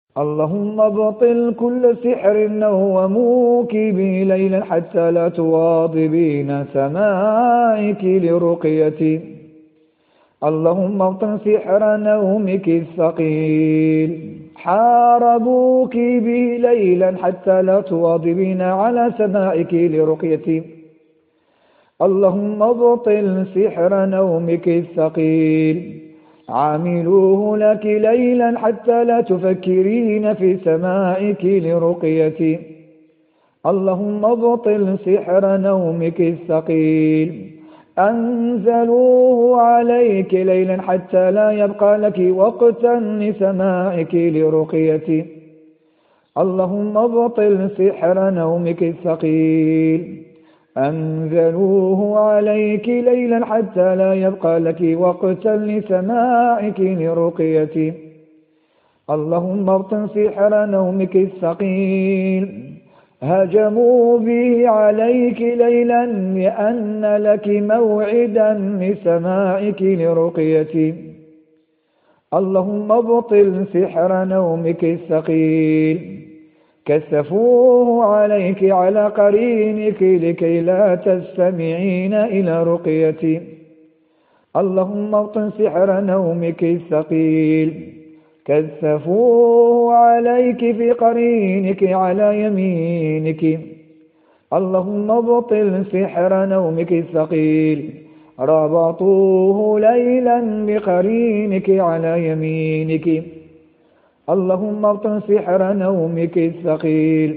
اللهم ابطل كل سحر نوموك به ليلا حتى لا تواظبين سماعك لرقيتي. اللهم ابطل سحر نومك الثقيل حاربوك به ليلا حتى لا تواظبين على سماعك لرقيتي. اللهم ابطل سحر نومك الثقيل عاملوه لك ليلا حتى لا تفكرين في سماعك لرقيتي. اللهم ابطل سحر نومك الثقيل أنزلوه عليك ليلا حتى لا يبقى لك وقتا لسماعك لرقيتي. اللهم ابطل سحر نومك الثقيل أنزلوه عليك ليلا حتى لا يبقى لك وقتا لسماعك لرقيتي. اللهم ابطل سحر نومك الثقيل هجموا به عليك ليلا لأن لك موعدا لسماعك لرقيتي. اللهم ابطل سحر نومك الثقيل كثفوه عليك على قرينك لكي لا تستمعين إلى رقيتي. اللهم ابطل سحر نومك الثقيل كثفوه عليك في قرينك على يمينك. اللهم ابطل سحر نومك الثقيل ربطوه ليلا بقرينك على يمينك. اللهم ابطل سحر نومك الثقيل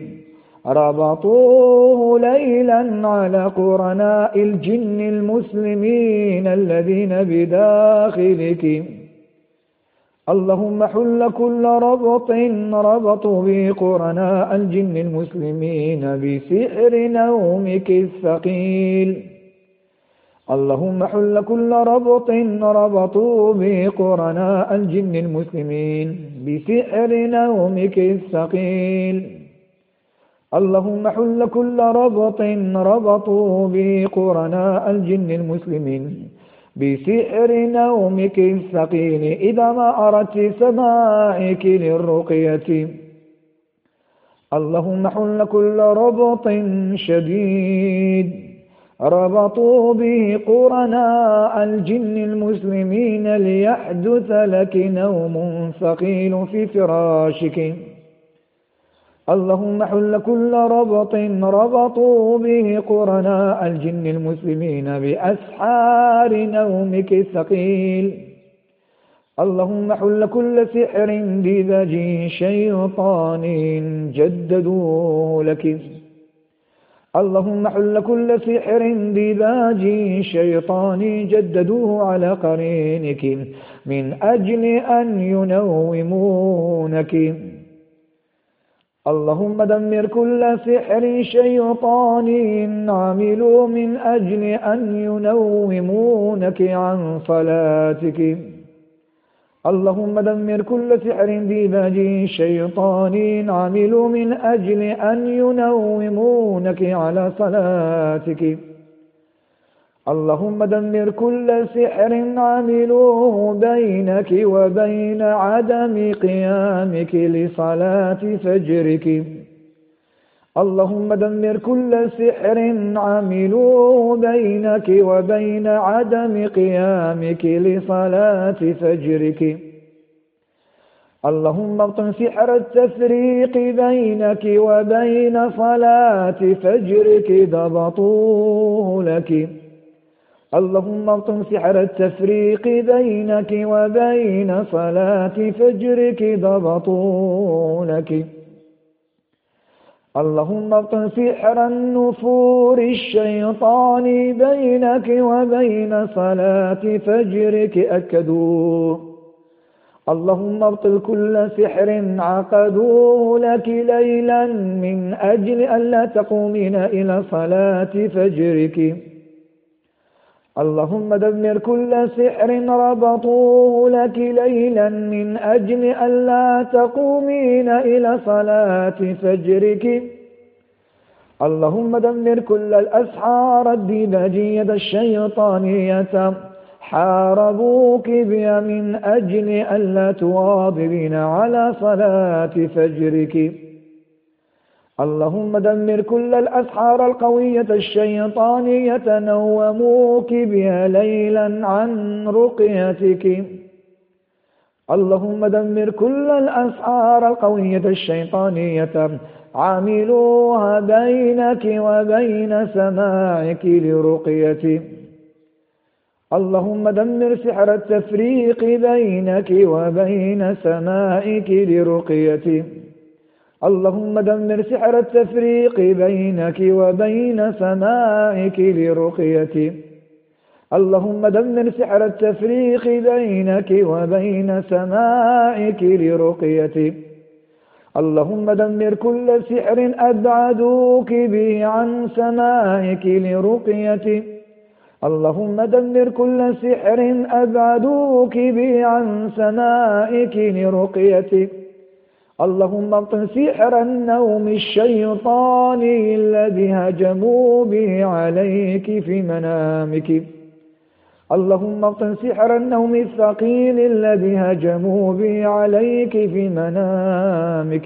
ربطوه ليلا على قرناء الجن المسلمين الذين بداخلك. اللهم حل كل ربط ربطوا به قرناء الجن المسلمين بسحر نومك الثقيل. اللهم حل كل ربط ربطوا به قرناء الجن المسلمين بسحر نومك الثقيل. اللهم حل كل ربط ربطوا به قرناء الجن المسلمين بسحر نومك الثقيل إذا ما أردت سماعك للرقية. اللهم حل كل ربط شديد ربطوا به قرناء الجن المسلمين ليحدث لك نوم ثقيل في فراشك. اللهم حل كل ربط ربطوا به قرناء الجن المسلمين بأسحار نومك الثقيل. اللهم حل كل سحر بذج شيطان جددوه لك. اللهم حل كل سحر بذاج شيطان جددوه على قرينك من أجل أن ينومونك. اللهم دمر كل سحر شيطان عملوا من أجل أن ينومونك عن صلاتك. اللهم دمر كل سحر بذاج شيطان عملوا من أجل أن ينومونك على صلاتك. اللهم دمر كل سحر عملوه بينك وبين عدم قيامك لصلاة فجرك. اللهم دمر كل سحر عملوه بينك وبين عدم قيامك لصلاة فجرك. اللهم ابطل سحر التفريق بينك وبين صلاة فجرك ضبطوه لك. اللهم ابطل سحر التفريق بينك وبين صلاة فجرك ضبطوه لك. اللهم ابطل سحر النفور الشيطان بينك وبين صلاة فجرك أكدوه. اللهم ابطل كل سحر عقدوه لك ليلا من أجل ألا تقومين إلى صلاة فجرك. اللهم دمر كل سحر ربطوه لك ليلا من أجل ألا تقومين إلى صلاة فجرك. اللهم دمر كل الأسحار الديباجية الشيطانية حاربوك بها من أجل ألا تواظبين على صلاة فجرك. اللهم دمر كل الأسحار القوية الشيطانية نوموك بها ليلا عن رقيتك. اللهم دمر كل الأسحار القوية الشيطانية عاملوها بينك وبين سماعك لرقيتك. اللهم دمر سحر التفريق بينك وبين سماعك لرقيتك. اللهم دمر سحر التفريق بينك وبين سماعك لرقيتك. اللهم دمر سحر التفريق بينك وبين سماعك لرقيتك. اللهم دمر كل سحر أبعدوك به عن سماعك لرقيتك. اللهم دمر كل سحر أبعدوك به عن سماعك لرقيتك. اللهم ابطل سحر النوم الشيطاني الذي هجموا به عليك في منامك. اللهم ابطل سحر النوم الثقيل الذي هجموا به عليك في منامك.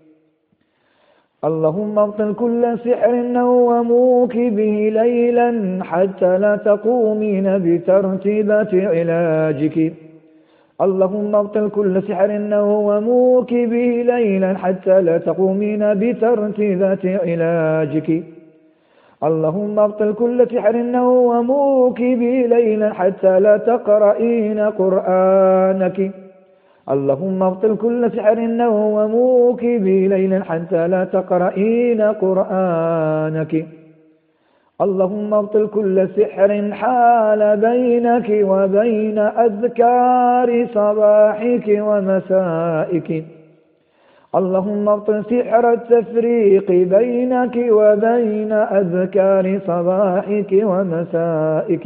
اللهم ابطل كل سحر نوموك به ليلا حتى لا تقومين بترتيبة علاجك. اللهم ابطل كل سحر نوموك به ليلا حتى لا تقومين بترتيبة علاجك. اللهم ابطل كل سحر نوموك به ليلا حتى لا تقرئين قرآنك. اللهم ابطل كل سحر نوموك به ليلا حتى لا تقرئين قرآنك. اللهم ابطل كل سحر حال بينك وبين أذكار صباحك ومسائك. اللهم ابطل سحر التفريق بينك وبين أذكار صباحك ومسائك.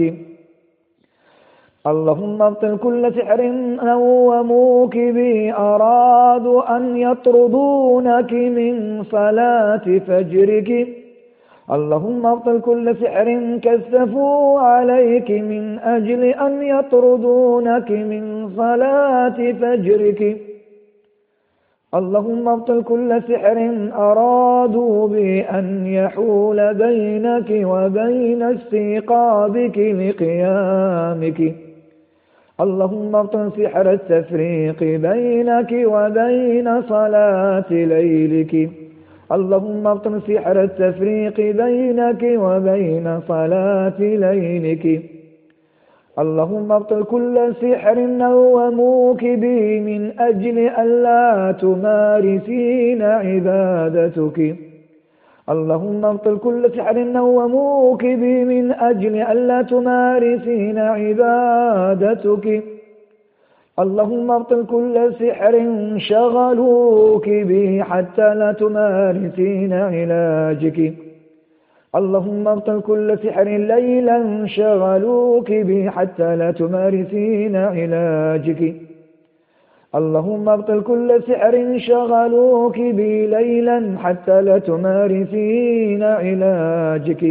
اللهم ابطل كل سحر نوموك به أرادوا أن يطردونك من صلاة فجرك. اللهم ابطل كل سحر كثفوا عليك من أجل أن يطردونك من صلاة فجرك. اللهم ابطل كل سحر أرادوا به أن يحول بينك وبين استيقاظك لقيامك. اللهم ابطل سحر التفريق بينك وبين صلاة ليلك. اللهم ابطل سحر التفريق بينك وبين صلاة ليلك. اللهم ابطل كل سحر نوموك به من أجل ألا تمارسين عبادتك. اللهم ابطل كل سحر نوموك به من أجل ألا تمارسين عبادتك. اللهم ابطل كل سحر شغلوك به حتى لا تمارسين علاجك. اللهم ابطل كل سحر ليلا شغلوك به حتى لا تمارسين علاجك. اللهم ابطل كل سحر شغلوك به ليلا حتى لا تمارسين علاجك.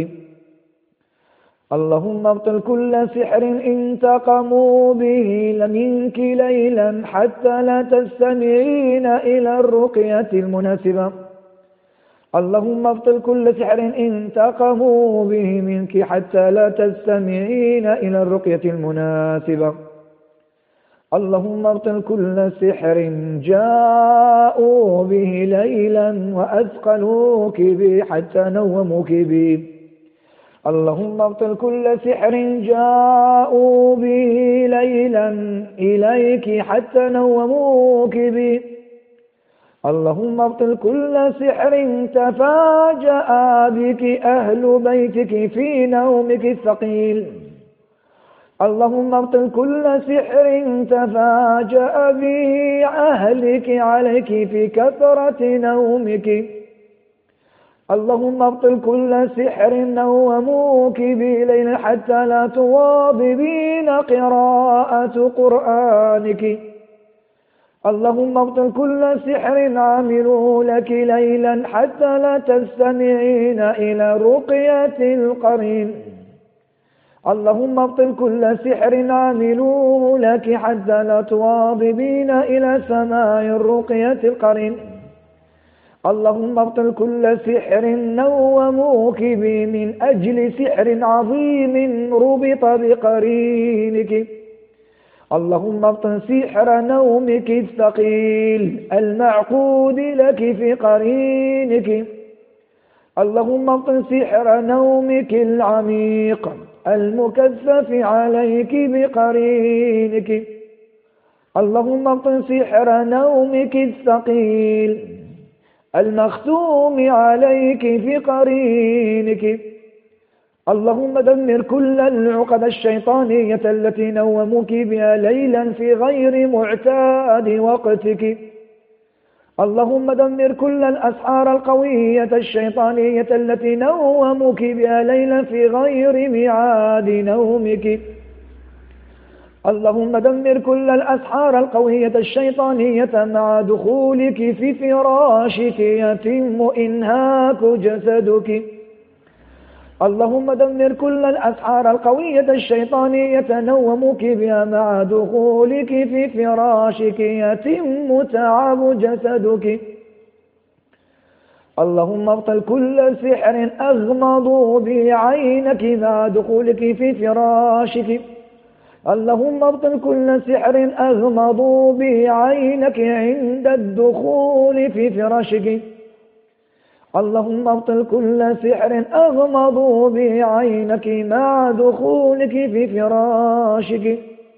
اللهم ابطل كل سحر انتقموا به منك ليلا حتى لا تستمعين إلى الرقية المناسبة. اللهم ابطل كل سحر انتقموا به منك حتى لا تستمعين إلى الرقية المناسبة. اللهم ابطل كل سحر جاءوا به ليلا وأثقلوك به حتى نوموك به. اللهم ابطل كل سحر جاءوا به ليلا إليك حتى نوموك به. اللهم ابطل كل سحر تفاجأ بك أهل بيتك في نومك الثقيل. اللهم ابطل كل سحر تفاجأ به أهلك عليك في كثرة نومك. اللهم ابطل كل سحر نوموك به ليلا حتى لا تواظبين قراءة قرآنك. اللهم ابطل كل سحر عاملوا لك ليلا حتى لا تستمعين إلى رقية القرين. اللهم ابطل كل سحر عاملوه لك حتى لا تواظبين إلى سماع الرقية القرين. اللهم ابطل كل سحر نوموك به من أجل سحر عظيم ربط بقرينك. اللهم ابطل سحر نومك الثقيل المعقود لك في قرينك. اللهم ابطل سحر نومك العميق المكثف عليك بقرينك. اللهم ابطل سحر نومك الثقيل المختوم عليك في قرينك. اللهم دمر كل العقد الشيطانية التي نوموك بها ليلا في غير معتاد وقتك. اللهم دمر كل الأسحار القوية الشيطانية التي نوموك بها ليلا في غير ميعاد نومك. اللهم دمر كل الأسحار القوية الشيطانية مع دخولك في فراشك يتم إنهاك جسدك. اللهم دمر كل الأسحار القوية الشيطانية نوموك بها مع دخولك في فراشك يتم تعب جسدك. اللهم ابطل كل سحر أغمضوا به عينك مع دخولك في فراشك. اللهم ابطل كل سحر أغمضوا به عينك عند الدخول في فراشك. اللهم ابطل كل سحر أغمضوا به عينك مع دخولك في فراشك.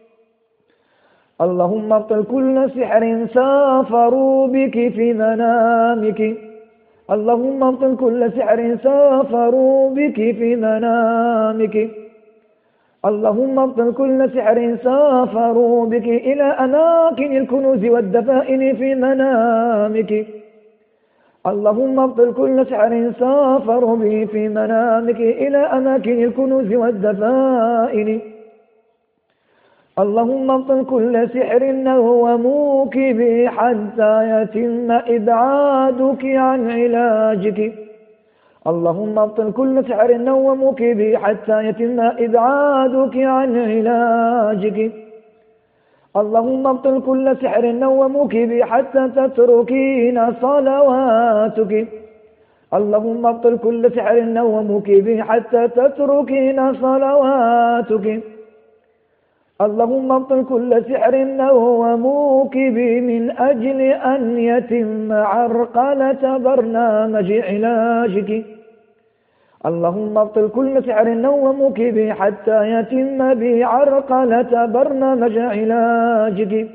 اللهم ابطل كل سحر سافروا بك في منامك. اللهم ابطل كل سحر سافروا بك في منامك. اللهم ابطل كل سحر سافروا بك إلى أماكن الكنوز والدفائن في منامك. اللهم ابطل كل سحر سافروا به في منامك إلى أماكن الكنوز والدفائن. اللهم ابطل كل سحر نوموك به حتى يتم إبعادك عن علاجك. اللهم ابطل كل سحر نوموك به حتى يتم إبعادك عن علاجك. اللهم ابطل كل سحر نوموك به حتى تتركين صلواتك. اللهم ابطل كل سحر نوموك به حتى تتركين صلواتك. اللهم ابطل كل سحر نوموك به من أجل أن يتم عرقلة برنامج علاجك. اللهم ابطل كل سحر نوموك به حتى يتم بعرقلة برنامج علاجك.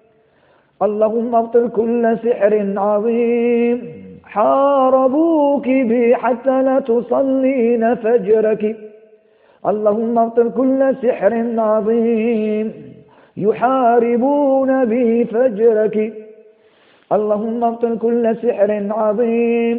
اللهم ابطل كل سحر عظيم حاربوك به حتى لا تصلين فجرك. اللهم ابطل كل سحر عظيم يحاربون به فجرك. اللهم ابطل كل سحر عظيم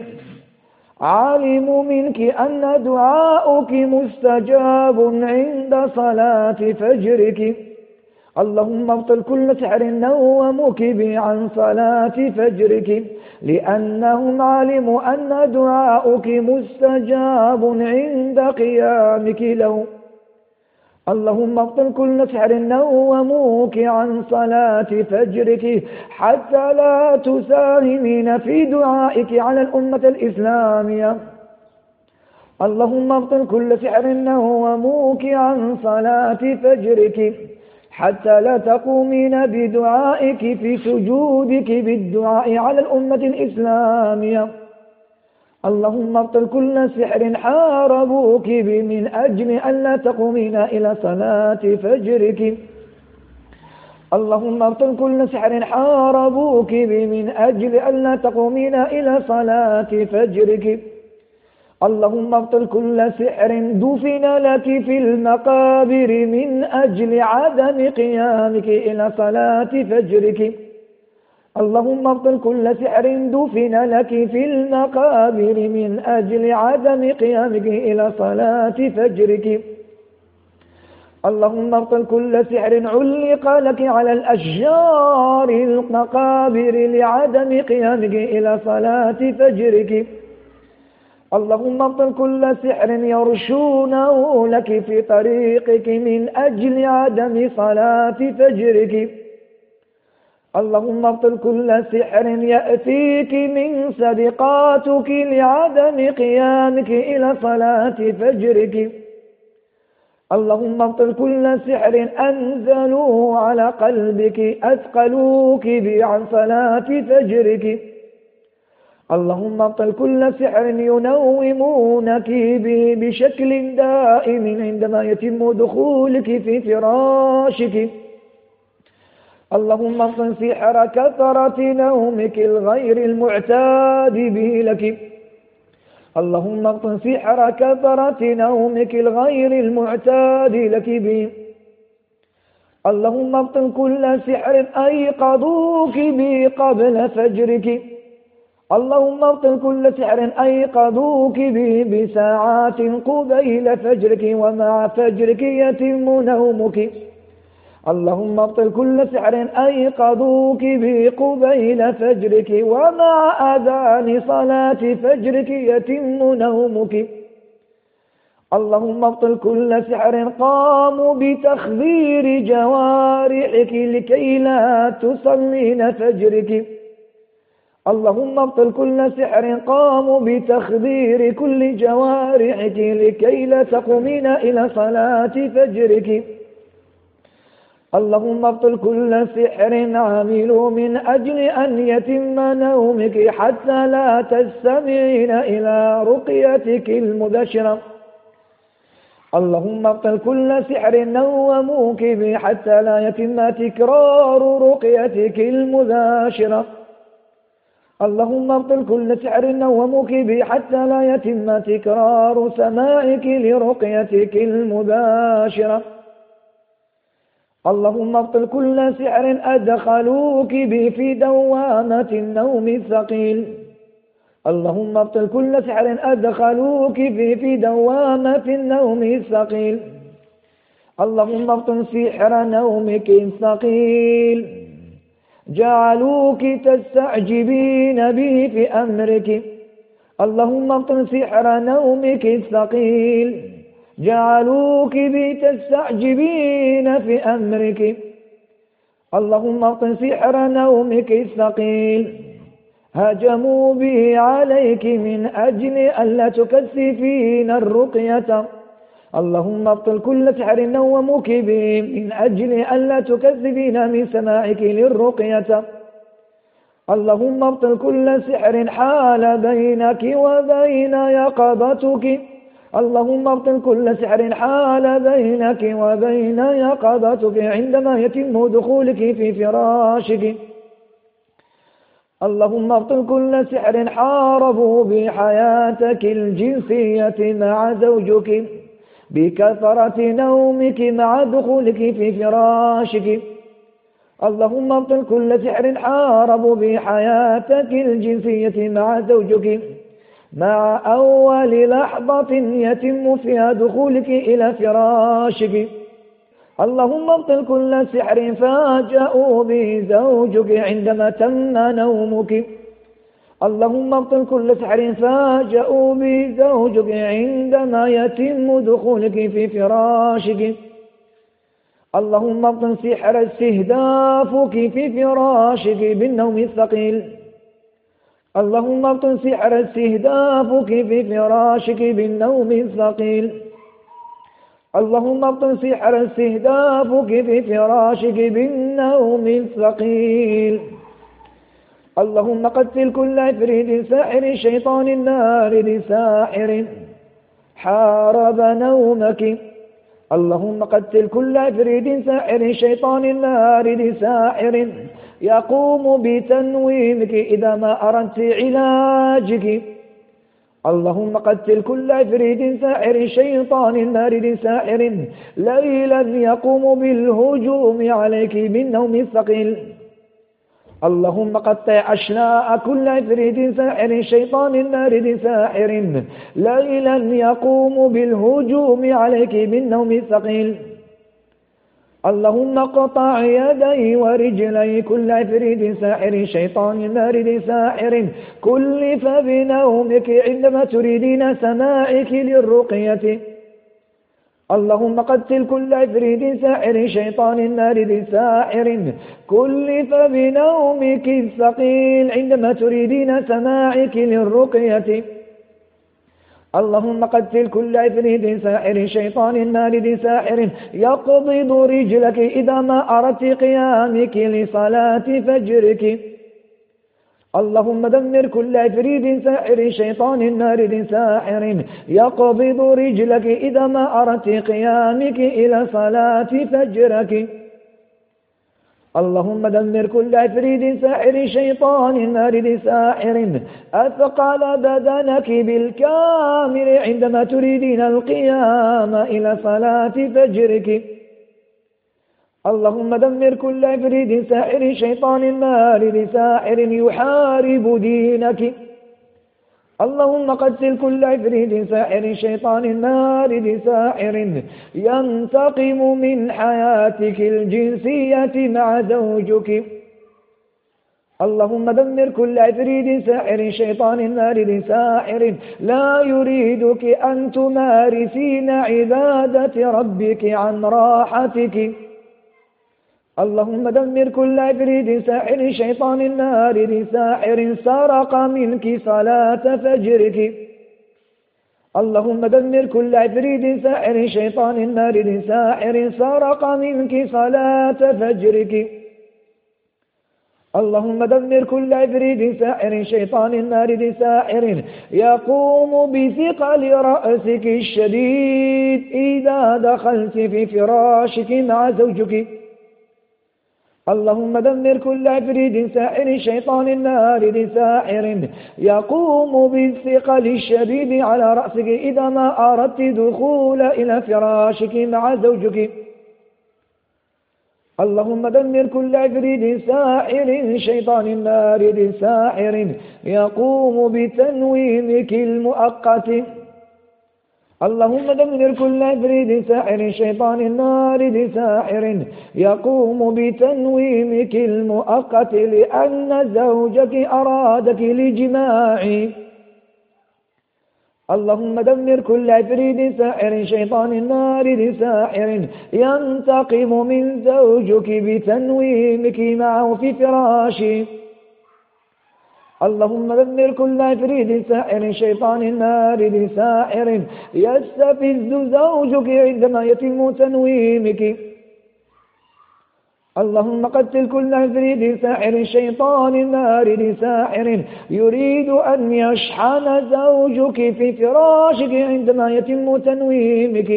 علموا منك أن دعاؤك مستجاب عند صلاة فجرك. اللهم ابطل كل سحر نوموك به عن صلاة فجرك لأنهم علموا أن دعاؤك مستجاب عند قيامك له. اللهم ابطل كل سحر نوموك عن صلاة فجرك حتى لا تساهمين في دعائك على الأمة الإسلامية. اللهم ابطل كل سحر نوموك عن صلاة فجرك حتى لا تقومين بدعائك في سجودك بالدعاء على الأمة الإسلامية. اللهم ابطل كل سحر حاربوك به من أجل أن لا تقومين إلى صلاة فجرك. اللهم ابطل كل سحر حاربوك به من أجل أن لا تقومين إلى صلاة فجرك. اللهم ابطل كل سحر دفن لك في المقابر من أجل عدم قيامك إلى صلاة فجرك. اللهم ابطل كل سحر دفن لك في المقابر من أجل عدم قيامك إلى صلاة فجرك. اللهم ابطل كل سحر علق لك على الأشجار المقابر لعدم قيامك إلى صلاة فجرك. اللهم ابطل كل سحر يرشونه لك في طريقك من أجل عدم صلاة فجرك. اللهم ابطل كل سحر يأتيك من صدقاتك لعدم قيامك إلى صلاة فجرك. اللهم ابطل كل سحر أنزلوه على قلبك أثقلوك به عن صلاة فجرك. اللهم ابطل كل سحر ينومونك به بشكل دائم عندما يتم دخولك في فراشك. اللهم ابطل سحر كثرة نومك الغير المعتاد به لك. اللهم ابطل سحر كثرة نومك الغير المعتاد لك به. اللهم ابطل كل سحر أيقظوك به قبل فجرك. اللهم ابطل كل سحر أيقظوك به بساعات قبيل فجرك ومع فجرك يتم نومك. اللهم ابطل كل سحر أيقظوك به قبيل فجرك ومع أذان صلاة فجرك يتم نومك. اللهم ابطل كل سحر قاموا بتخدير جوارحك لكي لا تصلين فجرك. اللهم ابطل كل سحر قاموا بتخدير كل جوارحك لكي لا تقومين إلى صلاة فجرك. اللهم ابطل كل سحر عملوا من أجل أن يتم نومك حتى لا تستمعين إلى رقيتك المباشرة. اللهم ابطل كل سحر نوموك به حتى لا يتم تكرار رقيتك المباشرة. اللهم ابطل كل سحر نوموك به حتى لا يتم تكرار سماعك لرقيتك المباشرة. اللهم ابطل كل سحر أدخلوك به في دوامة النوم الثقيل. اللهم ابطل كل سحر أدخلوك به في دوامة النوم الثقيل. اللهم ابطل سحر نومك الثقيل جعلوك تستعجبين به في أمرك. اللهم ابطل سحر نومك الثقيل جعلوك به تستعجبين في أمرك. اللهم ابطل سحر نومك الثقيل هجموا به عليك من أجل ألا تكثفين الرقية. اللهم ابطل كل سحر نوموك به من أجل ألا تكذبين من سماعك للرقية. اللهم ابطل كل سحر حال بينك وبين يقظتك. اللهم ابطل كل سحر حال بينك وبين يقظتك عندما يتم دخولك في فراشك. اللهم ابطل كل سحر حاربوا بحياتك الجنسية مع زوجك بكثرة نومك مع دخولك في فراشك. اللهم ابطل كل سحر حاربوا بحياتك الجنسية مع زوجك مع أول لحظة يتم فيها دخولك إلى فراشك. اللهم ابطل كل سحر فاجأوا به زوجك عندما تم نومك. اللهم ابطل كل سحر فاجأوا به زوجك عندما يتم دخولك في فراشك. اللهم ابطل سحر استهدافك في فراشك بالنوم الثقيل. اللهم ابطل سحر استهدافك في فراشك بالنوم الثقيل. اللهم ابطل سحر استهدافك في فراشك بالنوم الثقيل. اللهم قتل كل عفريت ساحر شيطان النار لساحر حارب نومك. اللهم قتل كل عفريت ساحر شيطان النار لساحر يقوم بتنويمك إذا ما أردت علاجك. اللهم قتل كل عفريت ساحر شيطان النار لساحر ليلا يقوم بالهجوم عليك بالنوم الثقيل. اللهم قطع أشلاء كل عفريت ساحر شيطان النار لساحر ليلا يقوم بالهجوم عليك بالنوم الثقيل. اللهم اقطع يدي ورجلي كل عفريت ساحر شيطان مارد ساحر كلف بنومك عندما تريدين سماعك للرقية. اللهم قتل كل عفريت ساحر شيطان مارد ساحر كلف بنومك الثقيل عندما تريدين سماعك للرقية. اللهم قتل كل عفريت ساحر شيطان مارد ساحر يقبض رجلك إذا ما أردت قيامك لصلاة فجرك. اللهم دمر كل عفريت ساحر شيطان مارد ساحر يقبض رجلك إذا ما أردت قيامك إلى صلاة فجرك. اللهم دمر كل عفريت ساحر شيطان مارد ساحر أثقل بدنك بالكامل عندما تريدين القيام إلى صلاة فجرك. اللهم دمر كل عفريت ساحر شيطان مارد ساحر يحارب دينك. اللهم قتل كل عفريت ساحر شيطان مارد ساحر ينتقم من حياتك الجنسية مع زوجك. اللهم دمر كل عفريت ساحر شيطان مارد ساحر لا يريدك أن تمارسين عبادة ربك عن راحتك. اللهم دمر كل عفريت ساحر شيطان مارد ساحر سرق منك صلاة فجرك. اللهم دمر كل عفريت ساحر شيطان مارد ساحر سرق منك صلاة فجرك. اللهم دمر كل عفريت ساحر شيطان مارد ساحر يقوم بثقل رأسك الشديد إذا دخلت في فراشك مع زوجك. اللهم دمر كل عفريت ساحر شيطان مارد ساحر يقوم بالثقل الشديد على رأسك إذا ما أردت دخول إلى فراشك مع زوجك. اللهم دمر كل عفريت ساحر شيطان مارد ساحر يقوم بتنويمك المؤقت. اللهم دمر كل عفريت ساحر شيطان مارد ساحر يقوم بتنويمك المؤقت لأن زوجك أرادك لجماعي. اللهم دمر كل عفريت ساحر شيطان مارد ساحر ينتقم من زوجك بتنويمك معه في فراشي. اللهم دمر كل عفريت ساحر شيطان مارد ساحر يستفز زوجك عندما يتم تنويمك. اللهم قتل كل عفريت ساحر شيطان مارد ساحر يريد أن يشحن زوجك في فراشك عندما يتم تنويمك.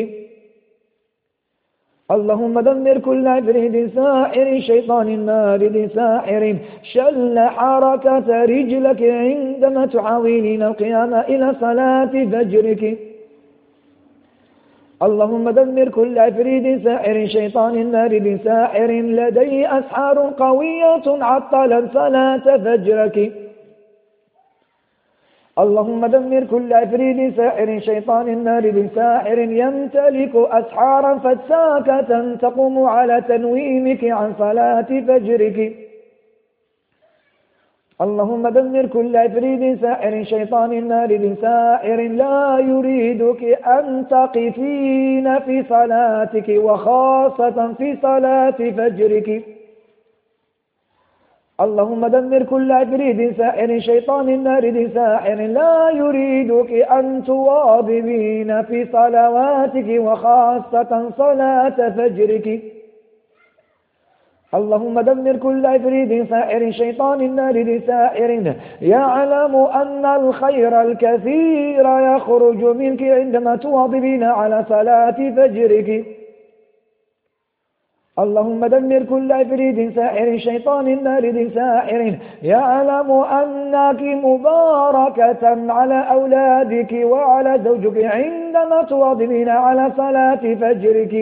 اللهم دمر كل عفريت ساحر شيطان مارد ساحر شل حركة رجلك عندما تحاولين القيام إلى صلاة فجرك. اللهم دمر كل عفريت ساحر شيطان مارد ساحر لديه أسحار قوية عطلت صلاة فجرك. اللهم دمر كل عفريت ساحر شيطان مارد ساحر يمتلك أسحارا فتاكة تقوم على تنويمك عن صلاة فجرك. اللهم دمر كل عفريت ساحر شيطان مارد ساحر لا يريدك أن تقفين في صلاتك وخاصة في صلاة فجرك. اللهم دمر كل عفريت ساحر شيطان مارد ساحر لا يريدك أن تواظبين في صلواتك وخاصة صلاة فجرك. اللهم دمر كل عفريت ساحر شيطان مارد ساحر يعلم أن الخير الكثير يخرج منك عندما تواظبين على صلاة فجرك. اللهم دمر كل عفريت ساحر شيطان مارد ساحر يعلم أنك مباركة على أولادك وعلى زوجك عندما تواظبين على صلاة فجرك.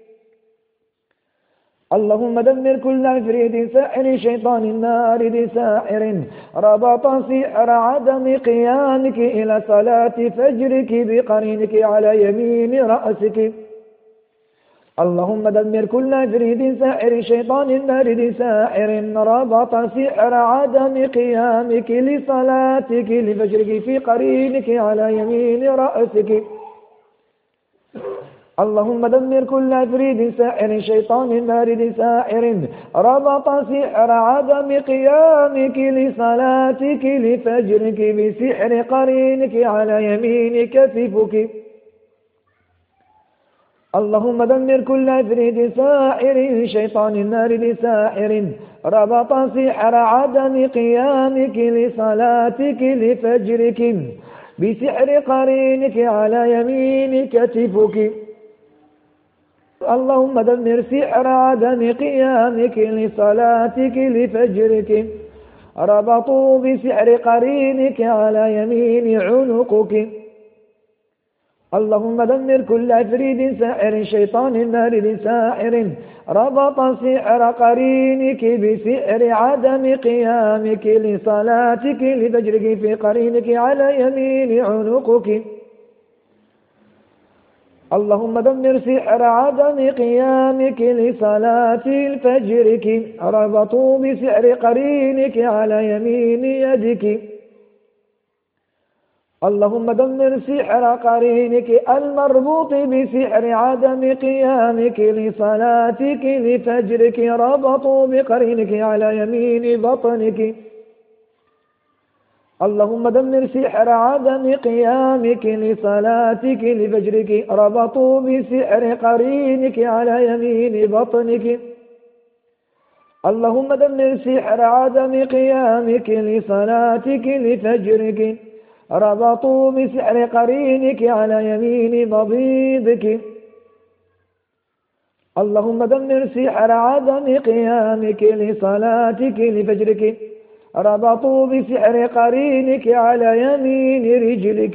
اللهم دمر كل عفريت ساحر شيطان مارد ساحر ربط سحر عدم قيامك إلى صلاة فجرك بقرينك على يمين رأسك. اللهم دمر كل عفريت ساحر شيطان مارد ساحر ربط سحر عدم قيامك لصلاتك لفجرك في قرينك على يمين رأسك. اللهم دمر كل عفريت ساحر شيطان مارد ساحر ربط سحر عدم قيامك لصلاتك لفجرك بسحر قرينك على يمين كتفك. اللهم دمر كل عفريت ساحر شيطان مارد ساحر ربط سحر عدم قيامك لصلاتك لفجرك بسحر قرينك على يمين كتفك. اللهم دمر سحر عدم قيامك لصلاتك لفجرك ربطوا بسحر قرينك على يمين عنقك. اللهم دمر كل عفريت ساحر شيطان مارد ساحر ربط سحر قرينك بسحر عدم قيامك لصلاتك لفجرك في قرينك على يمين عنقك. اللهم دمر سحر عدم قيامك لصلاة الفجرك ربطوا بسحر قرينك على يمين يدك. اللهم دمر سحر قرينك المربوط بسحر عدم قيامك لصلاتك لفجرك ربطوا بقرينك على يمين بطنك. اللهم دمر سحر عدم قيامك لصلاتك لفجرك ربطوا بسحر قرينك على يمين بطنك. اللهم دمر سحر عدم قيامك لصلاتك لفجرك ربطوا بسحر قرينك على يمين مبيضك. اللهم دمر سحر عدم قيامك لصلاتك لفجرك ربطوا بسحر قرينك على يمين رجلك.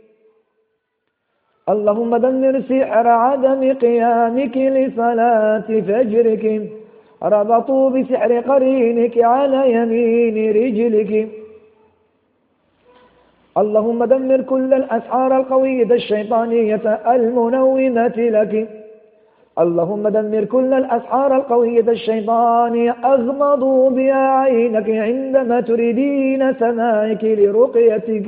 اللهم دمر سحر عدم قيامك لصلاة فجرك ربطوا بسحر قرينك على يمين رجلك. اللهم دمر كل الأسحار القوية الشيطانية المنومة لك. اللهم دمر كل الأسحار القوية الشيطانية أغمضوا بها عينك عندما تريدين سماعك لرقيتك.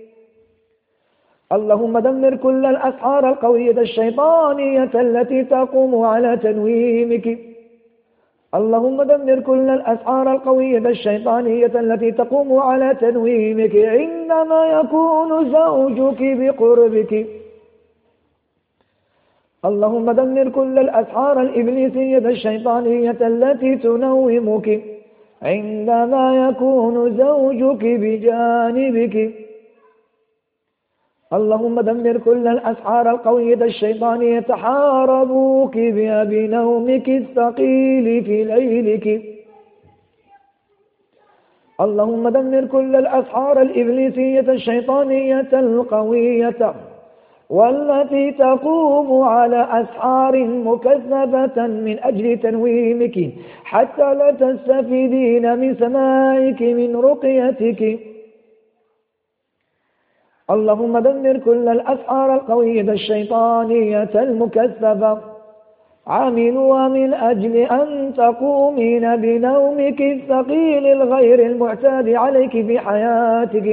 اللهم دمر كل الأسحار القوية الشيطانية التي تقوم على تنويمك. اللهم دمر كل الأسحار القوية الشيطانية التي تقوم على تنويمك عندما يكون زوجك بقربك. اللهم دمر كل الأسحار الإبليسية الشيطانية التي تنومك عندما يكون زوجك بجانبك. اللهم دمر كل الأسحار القوية الشيطانية تحاربوك بها بنومك الثقيل في ليلك. اللهم دمر كل الأسحار الإبليسية الشيطانية القوية والتي تقوم على أسحار مكذبة من أجل تنويمك حتى لا تستفيدين من سماعك من رقيتك. اللهم دمر كل الأسحار القوية الشيطانية المكذبة عملوا من أجل أن تقومين بنومك الثقيل الغير المعتاد عليك في حياتك.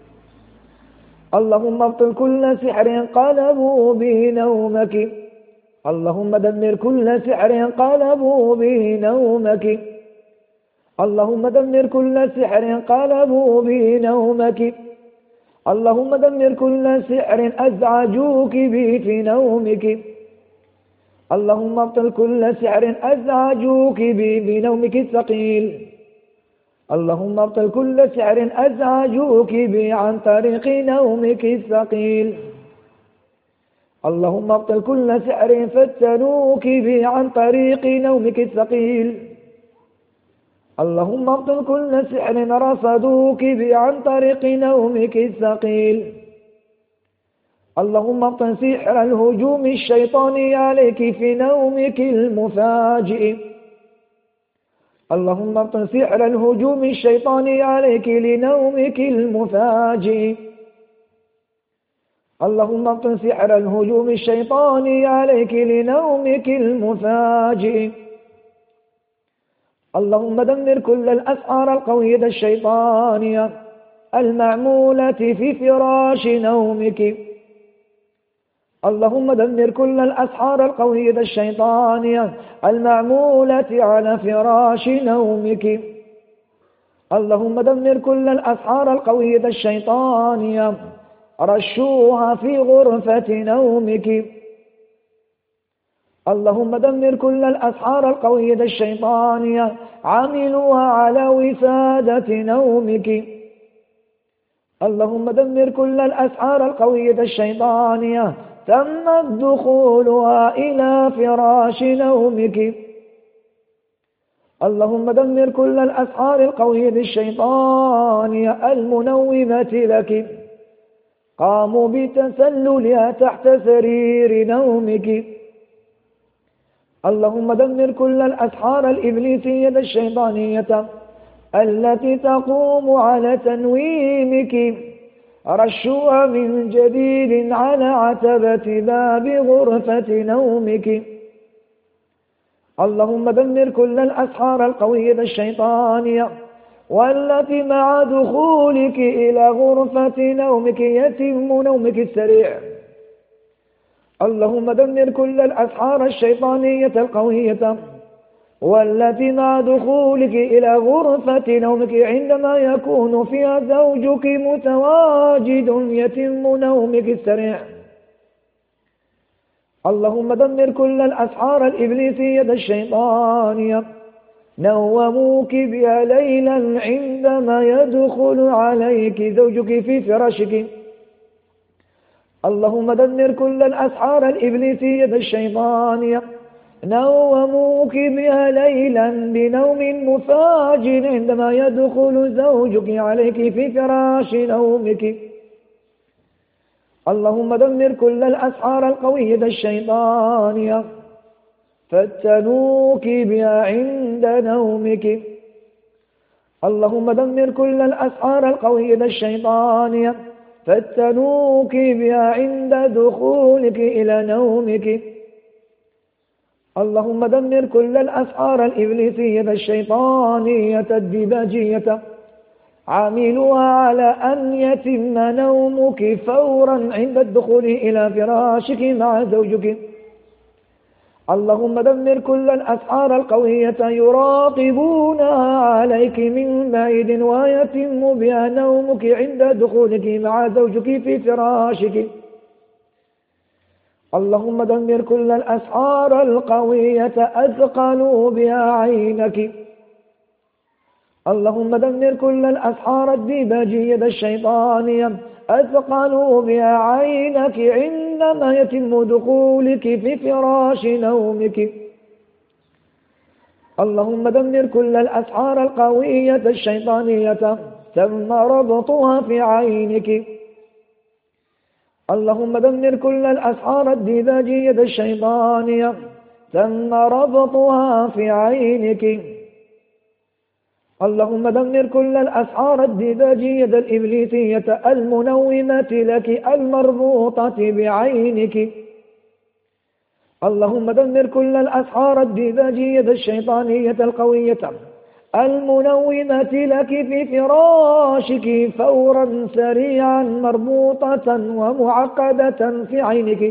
اللهم ابطل كل سحر قلبوا به نومك. اللهم دمر كل سحر قلبوا به نومك. اللهم دمر كل سحر قلبوا به نومك. اللهم دمر كل سحر أزعجوك به في نومك. اللهم ابطل كل سحر أزعجوك به بنومك الثقيل. اللهم ابطل كل سحر أزعجوك به عن طريق نومك الثقيل. اللهم ابطل كل سحر فتنوك به عن طريق نومك الثقيل. اللهم ابطل كل سحر رصدوك به عن طريق نومك الثقيل. اللهم ابطل سحر الهجوم الشيطاني عليك في نومك المفاجئ. اللهم ابطل سحر الهجوم الشيطاني عليك لنومك المفاجئ. اللهم ابطل سحر الهجوم الشيطاني عليك لنومك المفاجئ. اللهم دمر كل الأسحار القوية الشيطانية المعمولة في فراش نومك. اللهم دمر كل الأسحار القوية الشيطانية المعمولة على فراش نومك. اللهم دمر كل الأسحار القوية الشيطانية رشوها في غرفة نومك. اللهم دمر كل الأسحار القوية الشيطانية عملوها على وسادة نومك. اللهم دمر كل الأسحار القوية الشيطانية تم دخولها إلى فراش نومك. اللهم دمر كل الأسحار القوية الشيطانية المنومة لك قاموا بتسللها تحت سرير نومك. اللهم دمر كل الأسحار الإبليسية الشيطانية التي تقوم على تنويمك رشوها من جديد على عتبة باب غرفة نومك. اللهم دمر كل الأسحار القوية الشيطانية والتي مع دخولك إلى غرفة نومك يتم نومك السريع. اللهم دمر كل الأسحار الشيطانية القوية والتي مع دخولك إلى غرفة نومك عندما يكون فيها زوجك متواجد يتم نومك السريع. اللهم دمر كل الأسحار الإبليسية الشيطانية نوموك بها ليلا عندما يدخل عليك زوجك في فراشك. اللهم دمر كل الأسحار الإبليسية الشيطانية نوموك بها ليلا بنوم مفاجئ عندما يدخل زوجك عليك في فراش نومك. اللهم دمر كل الأسحار القوية الشيطانية فتنوك بها عند نومك. اللهم دمر كل الأسحار القوية الشيطانية فتنوك بها عند دخولك إلى نومك. اللهم دمر كل الأسحار الإبليسية الشيطانية الديباجية عاملها على أن يتم نومك فورا عند الدخول إلى فراشك مع زوجك. اللهم دمر كل الأسحار القوية يراقبونها عليك من بعيد ويتم بها نومك عند دخولك مع زوجك في فراشك. اللهم دمر كل الأسحار القوية أثقلوا بها عينك. اللهم دمر كل الأسحار الديباجية الشيطانية أثقلوا بها عينك عندما يتم دخولك في فراش نومك. اللهم دمر كل الأسحار القوية الشيطانية تم ربطها في عينك. اللهم دمر كل الأسحار الديباجية الشيطانية تم ربطها في عينك. اللهم دمر كل الأسحار الديباجية الإبليسية المنومة لك المربوطة بعينك. اللهم دمر كل الأسحار الديباجية الشيطانية القوية المنومة لك في فراشك فورا سريعا مربوطة ومعقدة في عينك.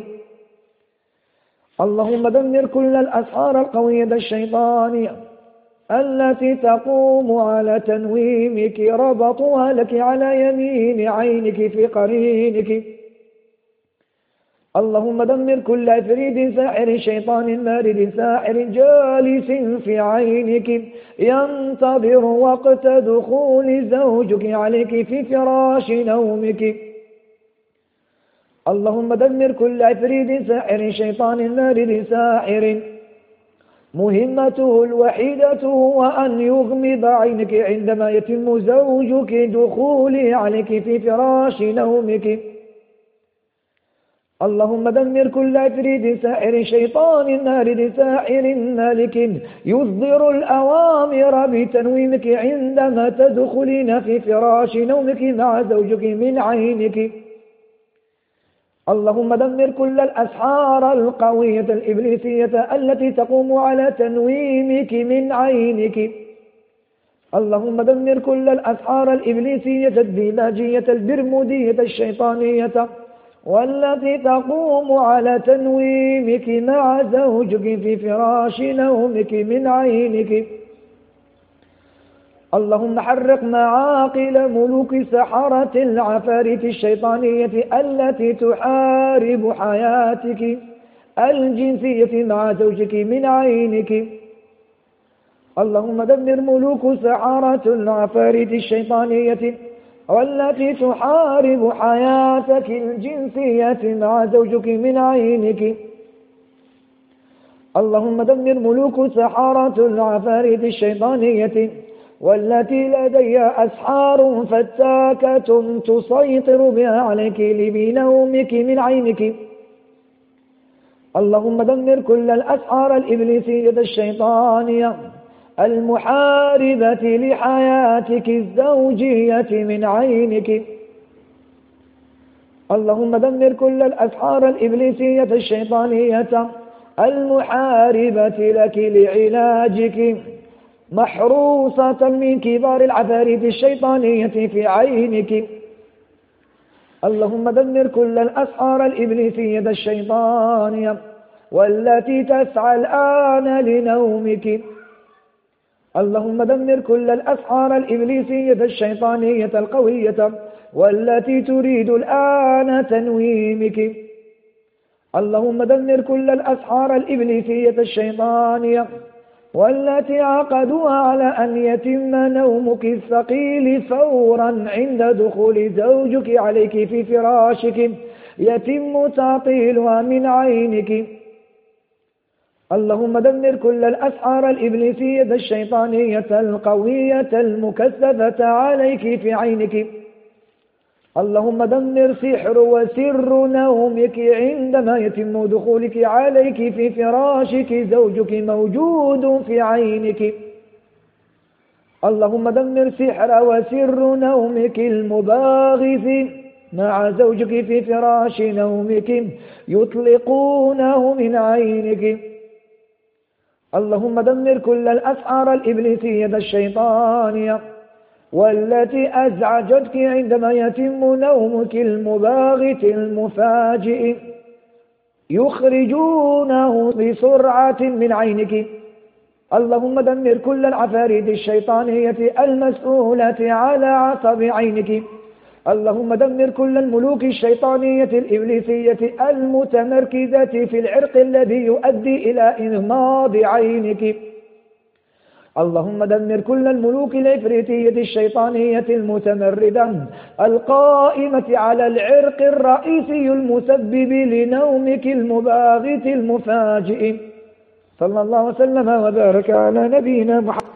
اللهم دمر كل الأسحار القوية الشيطانية التي تقوم على تنويمك ربطها لك على يمين عينك في قرينك. اللهم دمر كل عفريت ساحر شيطان مارد ساحر جالس في عينك ينتظر وقت دخول زوجك عليك في فراش نومك. اللهم دمر كل عفريت ساحر شيطان مارد ساحر مهمته الوحيدة هو أن يغمض عينك عندما يتم زوجك دخوله عليك في فراش نومك. اللهم دمر كل عفريت ساحر شيطان مارد ساحر مالك يصدر الأوامر بتنويمك عندما تدخلين في فراش نومك مع زوجك من عينك. اللهم دمر كل الأسحار القوية الإبليسية التي تقوم على تنويمك من عينك. اللهم دمر كل الأسحار الإبليسية الديماجية البرمودية الشيطانية والتي تقوم على تنويمك مع زوجك في فراش نومك من عينك. اللهم حرق معاقل ملوك سحرة العفاريت الشيطانية التي تحارب حياتك الجنسية مع زوجك من عينك. اللهم دمر ملوك سحرة العفاريت الشيطانية والتي تحارب حياتك الجنسية مع زوجك من عينك. اللهم دمر ملوك سحرة العفاريت الشيطانية والتي لديها أسحار فتاكة تسيطر بها عليك بنومك من عينك. اللهم دمر كل الأسحار الإبليسية الشيطانية المحاربة لحياتك الزوجية من عينك. اللهم دمر كل الأسحار الإبليسية الشيطانية المحاربة لك لعلاجك محروسة من كبار العفاريت الشيطانية في عينك. اللهم دمر كل الأسحار الإبليسية الشيطانية والتي تسعى الآن لنومك. اللهم دمر كل الأسحار الإبليسية الشيطانية القوية والتي تريد الآن تنويمك. اللهم دمر كل الأسحار الإبليسية الشيطانية والتي عقدوا على أن يتم نومك الثقيل فورا عند دخول زوجك عليك في فراشك يتم تعطيلها من عينك. اللهم دمر كل الأسحار الإبليسية الشيطانية القوية المكثفة عليك في عينك. اللهم دمر سحر وسر نومك عندما يتم دخولك عليك في فراشك زوجك موجود في عينك. اللهم دمر سحر وسر نومك المباغث مع زوجك في فراش نومك يطلقونه من عينك. اللهم دمر كل الأسحار الإبليسية الشيطانية والتي أزعجتك عندما يتم نومك المباغت المفاجئ يخرجونه بسرعة من عينك. اللهم دمر كل العفاريت الشيطانية المسؤولة على عصب عينك. اللهم دمر كل الملوك الشيطانية الإبليسية المتمركزة في العرق الذي يؤدي إلى إغماض عينك. اللهم دمر كل الملوك العفريتية الشيطانية المتمردة القائمة على العرق الرئيسي المسبب لنومك المباغت المفاجئ. صلى الله وسلم وبارك على نبينا محمد.